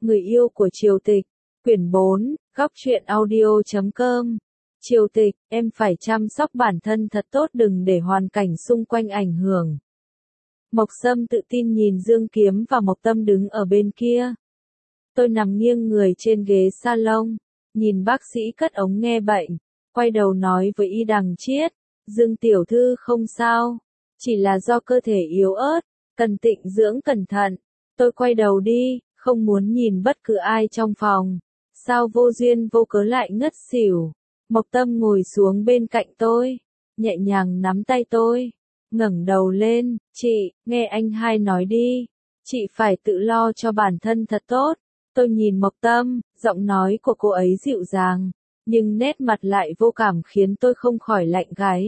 Người yêu của Triều Tịch, quyển 4, góc truyện audio.com. Triều Tịch, em phải chăm sóc bản thân thật tốt, đừng để hoàn cảnh xung quanh ảnh hưởng. Mộc Sâm tự tin nhìn Dương Kiếm và Mộc Tâm đứng ở bên kia. Tôi nằm nghiêng người trên ghế salon, nhìn bác sĩ cất ống nghe bệnh, quay đầu nói với Y Đằng Chiết, Dương tiểu thư không sao, chỉ là do cơ thể yếu ớt, cần tịnh dưỡng cẩn thận. Tôi quay đầu đi, không muốn nhìn bất cứ ai trong phòng. Sao vô duyên vô cớ lại ngất xỉu. Mộc Tâm ngồi xuống bên cạnh tôi, nhẹ nhàng nắm tay tôi, ngẩng đầu lên, chị, nghe anh hai nói đi, chị phải tự lo cho bản thân thật tốt. Tôi nhìn Mộc Tâm, giọng nói của cô ấy dịu dàng, nhưng nét mặt lại vô cảm khiến tôi không khỏi lạnh gáy.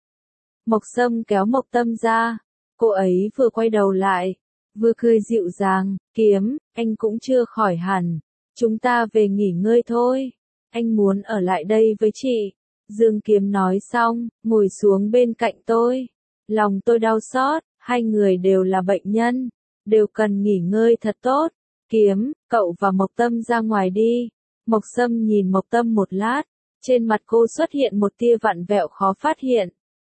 Mộc Sâm kéo Mộc Tâm ra, cô ấy vừa quay đầu lại, vừa cười dịu dàng, Kiếm, anh cũng chưa khỏi hẳn, chúng ta về nghỉ ngơi thôi, anh muốn ở lại đây với chị. Dương Kiếm nói xong, ngồi xuống bên cạnh tôi, lòng tôi đau xót, hai người đều là bệnh nhân, đều cần nghỉ ngơi thật tốt. Kiếm, cậu và Mộc Tâm ra ngoài đi. Mộc Sâm nhìn Mộc Tâm một lát, trên mặt cô xuất hiện một tia vặn vẹo khó phát hiện.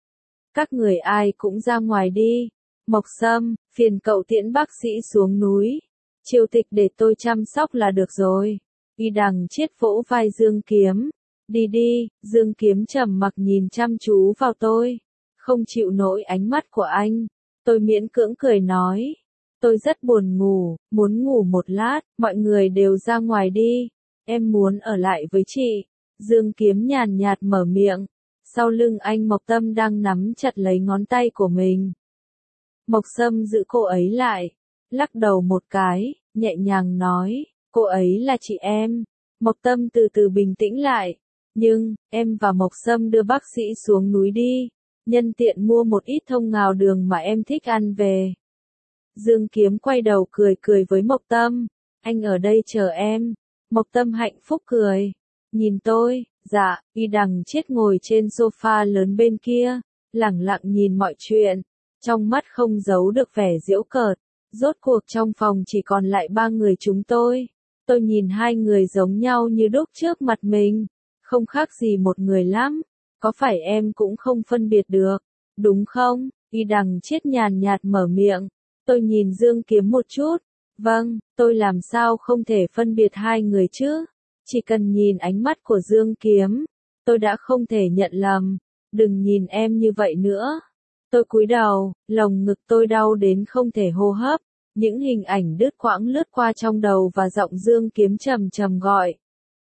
Các người ai cũng ra ngoài đi. Mộc Sâm, phiền cậu tiễn bác sĩ xuống núi. Triều Tịch để tôi chăm sóc là được rồi. Y Đằng Chiết vỗ vai Dương Kiếm. Đi đi. Dương Kiếm trầm mặc nhìn chăm chú vào tôi, không chịu nổi ánh mắt của anh. Tôi miễn cưỡng cười nói, tôi rất buồn ngủ, muốn ngủ một lát, mọi người đều ra ngoài đi, em muốn ở lại với chị. Dương Kiếm nhàn nhạt mở miệng, sau lưng anh Mộc Tâm đang nắm chặt lấy ngón tay của mình. Mộc Sâm giữ cô ấy lại, lắc đầu một cái, nhẹ nhàng nói, cô ấy là chị em. Mộc Tâm từ từ bình tĩnh lại, nhưng, em và Mộc Sâm đưa bác sĩ xuống núi đi, nhân tiện mua một ít thông ngào đường mà em thích ăn về. Dương Kiếm quay đầu cười cười với Mộc Tâm, anh ở đây chờ em. Mộc Tâm hạnh phúc cười, nhìn tôi, dạ. Y Đằng Chiết ngồi trên sofa lớn bên kia, lẳng lặng nhìn mọi chuyện, trong mắt không giấu được vẻ giễu cợt. Rốt cuộc trong phòng chỉ còn lại ba người chúng tôi nhìn hai người giống nhau như đúc trước mặt mình, không khác gì một người lắm, có phải em cũng không phân biệt được, đúng không? Y Đằng Chiết nhàn nhạt mở miệng. Tôi nhìn Dương Kiếm một chút, vâng, tôi làm sao không thể phân biệt hai người chứ, chỉ cần nhìn ánh mắt của Dương Kiếm, tôi đã không thể nhận lầm, đừng nhìn em như vậy nữa. Tôi cúi đầu, lồng ngực tôi đau đến không thể hô hấp, những hình ảnh đứt quãng lướt qua trong đầu và giọng Dương Kiếm trầm trầm gọi.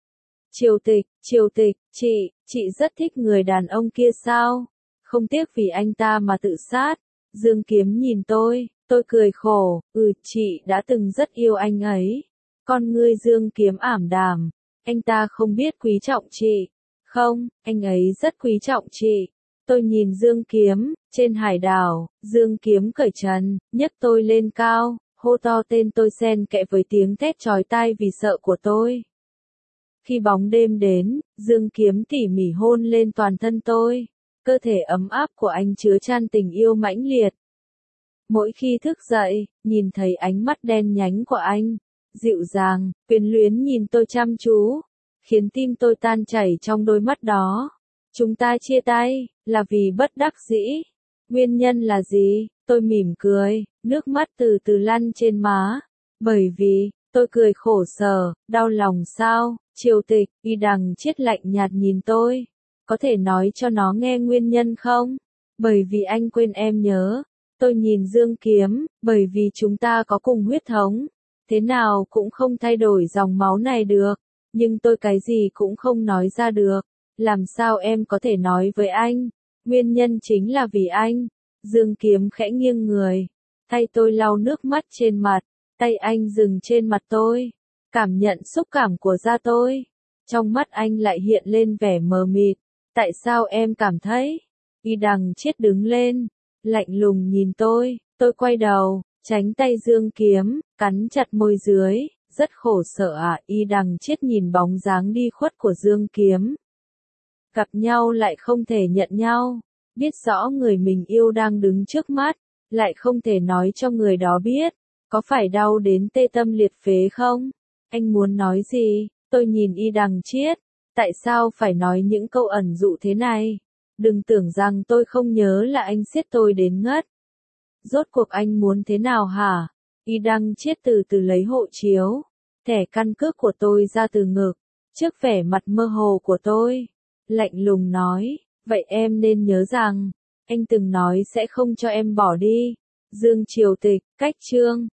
Triều Tịch, chị rất thích người đàn ông kia sao? Không tiếc vì anh ta mà tự sát. Dương Kiếm nhìn tôi cười khổ, chị đã từng rất yêu anh ấy. Con ngươi Dương Kiếm ảm đạm, anh ta không biết quý trọng chị. Không, anh ấy rất quý trọng chị. Tôi nhìn Dương Kiếm, trên hải đảo, Dương Kiếm cởi trần, nhấc tôi lên cao, hô to tên tôi xen kẽ với tiếng thét chói tai vì sợ của tôi. Khi bóng đêm đến, Dương Kiếm tỉ mỉ hôn lên toàn thân tôi, cơ thể ấm áp của anh chứa chan tình yêu mãnh liệt. Mỗi khi thức dậy, nhìn thấy ánh mắt đen nhánh của anh, dịu dàng, quyến luyến nhìn tôi chăm chú, khiến tim tôi tan chảy trong đôi mắt đó. Chúng ta chia tay, là vì bất đắc dĩ. Nguyên nhân là gì? Tôi mỉm cười, nước mắt từ từ lăn trên má. Bởi vì, tôi cười khổ sở, đau lòng sao? Triều Tịch, Y Đằng Chiết lạnh nhạt nhìn tôi. Có thể nói cho nó nghe nguyên nhân không? Bởi vì anh quên em nhớ. Tôi nhìn Dương Kiếm, bởi vì chúng ta có cùng huyết thống, thế nào cũng không thay đổi dòng máu này được, nhưng tôi cái gì cũng không nói ra được, làm sao em có thể nói với anh, nguyên nhân chính là vì anh. Dương Kiếm khẽ nghiêng người, tay tôi lau nước mắt trên mặt, tay anh dừng trên mặt tôi, cảm nhận xúc cảm của da tôi, trong mắt anh lại hiện lên vẻ mờ mịt, tại sao em cảm thấy? Y Đằng Chiết đứng lên, lạnh lùng nhìn tôi quay đầu, tránh tay Dương Kiếm, cắn chặt môi dưới, rất khổ sở à. Y Đằng Chiết nhìn bóng dáng đi khuất của Dương Kiếm. Gặp nhau lại không thể nhận nhau, biết rõ người mình yêu đang đứng trước mắt, lại không thể nói cho người đó biết, có phải đau đến tê tâm liệt phế không? Anh muốn nói gì? Tôi nhìn Y Đằng Chiết. Tại sao phải nói những câu ẩn dụ thế này? Đừng tưởng rằng tôi không nhớ là anh siết tôi đến ngất. Rốt cuộc anh muốn thế nào hả? Y Đăng Chiết từ từ lấy hộ chiếu, thẻ căn cước của tôi ra từ ngực, trước vẻ mặt mơ hồ của tôi. Lạnh lùng nói, vậy em nên nhớ rằng, anh từng nói sẽ không cho em bỏ đi. Dương Triều Tịch, cách chương.